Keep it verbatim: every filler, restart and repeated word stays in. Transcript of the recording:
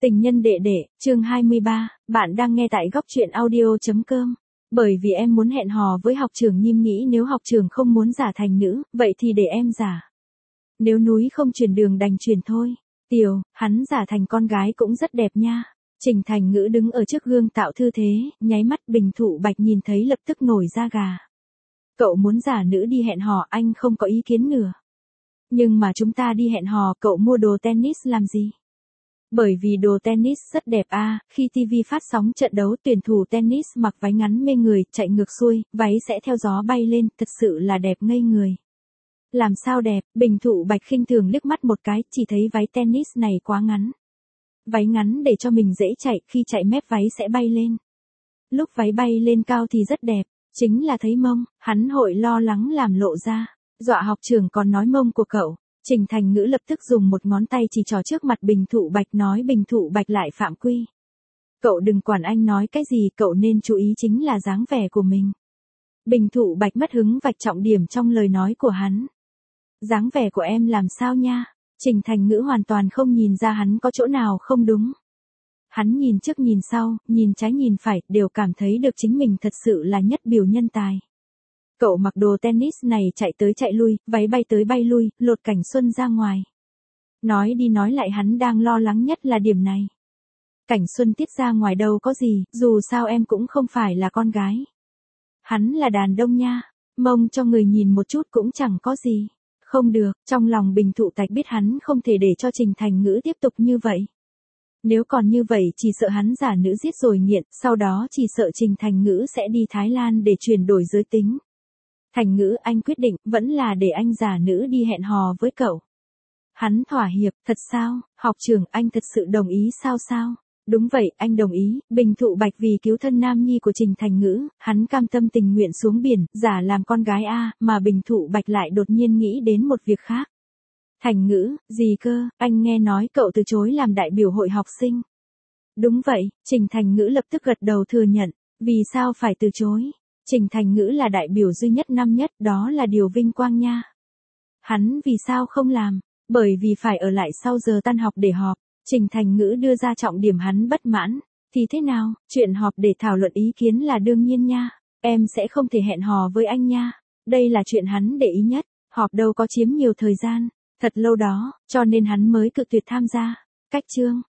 Tình nhân đệ đệ, chương hai mươi ba, bạn đang nghe tại góc truyện audio.com. Bởi vì em muốn hẹn hò với học trưởng Nhim nghĩ nếu học trưởng không muốn giả thành nữ, vậy thì để em giả. Nếu núi không chuyển đường đành chuyển thôi. Tiểu, hắn giả thành con gái cũng rất đẹp nha. Trình Thành Ngữ đứng ở trước gương tạo thư thế, nháy mắt Bình Thụ Bạch nhìn thấy lập tức nổi da gà. Cậu muốn giả nữ đi hẹn hò anh không có ý kiến nửa. Nhưng mà chúng ta đi hẹn hò cậu mua đồ tennis làm gì? Bởi vì đồ tennis rất đẹp a, à, khi ti vi phát sóng trận đấu tuyển thủ tennis mặc váy ngắn mê người, chạy ngược xuôi, váy sẽ theo gió bay lên, thật sự là đẹp ngây người. Làm sao đẹp, Bình Thụ Bạch khinh thường liếc mắt một cái, chỉ thấy váy tennis này quá ngắn. Váy ngắn để cho mình dễ chạy, khi chạy mép váy sẽ bay lên. Lúc váy bay lên cao thì rất đẹp, chính là thấy mông, hắn hội lo lắng làm lộ ra, dọa học trưởng còn nói mông của cậu. Trình Thành Ngữ lập tức dùng một ngón tay chỉ trỏ trước mặt Bình Thụ Bạch nói Bình Thụ Bạch lại phạm quy. Cậu đừng quản anh nói cái gì, cậu nên chú ý chính là dáng vẻ của mình. Bình Thụ Bạch mất hứng vạch trọng điểm trong lời nói của hắn. Dáng vẻ của em làm sao nha? Trình Thành Ngữ hoàn toàn không nhìn ra hắn có chỗ nào không đúng. Hắn nhìn trước nhìn sau, nhìn trái nhìn phải, đều cảm thấy được chính mình thật sự là nhất biểu nhân tài. Cậu mặc đồ tennis này chạy tới chạy lui, váy bay tới bay lui, lột cảnh xuân ra ngoài. Nói đi nói lại hắn đang lo lắng nhất là điểm này. Cảnh xuân tiết ra ngoài đâu có gì, dù sao em cũng không phải là con gái. Hắn là đàn đông nha, mông cho người nhìn một chút cũng chẳng có gì. Không được, trong lòng Bình Thụ Bạch biết hắn không thể để cho Trình Thành Ngữ tiếp tục như vậy. Nếu còn như vậy chỉ sợ hắn giả nữ giết rồi nghiện, sau đó chỉ sợ Trình Thành Ngữ sẽ đi Thái Lan để chuyển đổi giới tính. Thành Ngữ anh quyết định vẫn là để anh giả nữ đi hẹn hò với cậu. Hắn thỏa hiệp, thật sao, học trưởng anh thật sự đồng ý sao sao? Đúng vậy, anh đồng ý, Bình Thụ Bạch vì cứu thân nam nhi của Trình Thành Ngữ, hắn cam tâm tình nguyện xuống biển, giả làm con gái a, mà Bình Thụ Bạch lại đột nhiên nghĩ đến một việc khác. Thành Ngữ, gì cơ, anh nghe nói cậu từ chối làm đại biểu hội học sinh. Đúng vậy, Trình Thành Ngữ lập tức gật đầu thừa nhận, vì sao phải từ chối? Trình Thành Ngữ là đại biểu duy nhất năm nhất, đó là điều vinh quang nha. Hắn vì sao không làm? Bởi vì phải ở lại sau giờ tan học để họp. Trình Thành Ngữ đưa ra trọng điểm hắn bất mãn. Thì thế nào, chuyện họp để thảo luận ý kiến là đương nhiên nha. Em sẽ không thể hẹn hò với anh nha. Đây là chuyện hắn để ý nhất. Họp đâu có chiếm nhiều thời gian. Thật lâu đó, cho nên hắn mới cự tuyệt tham gia. Cách chương,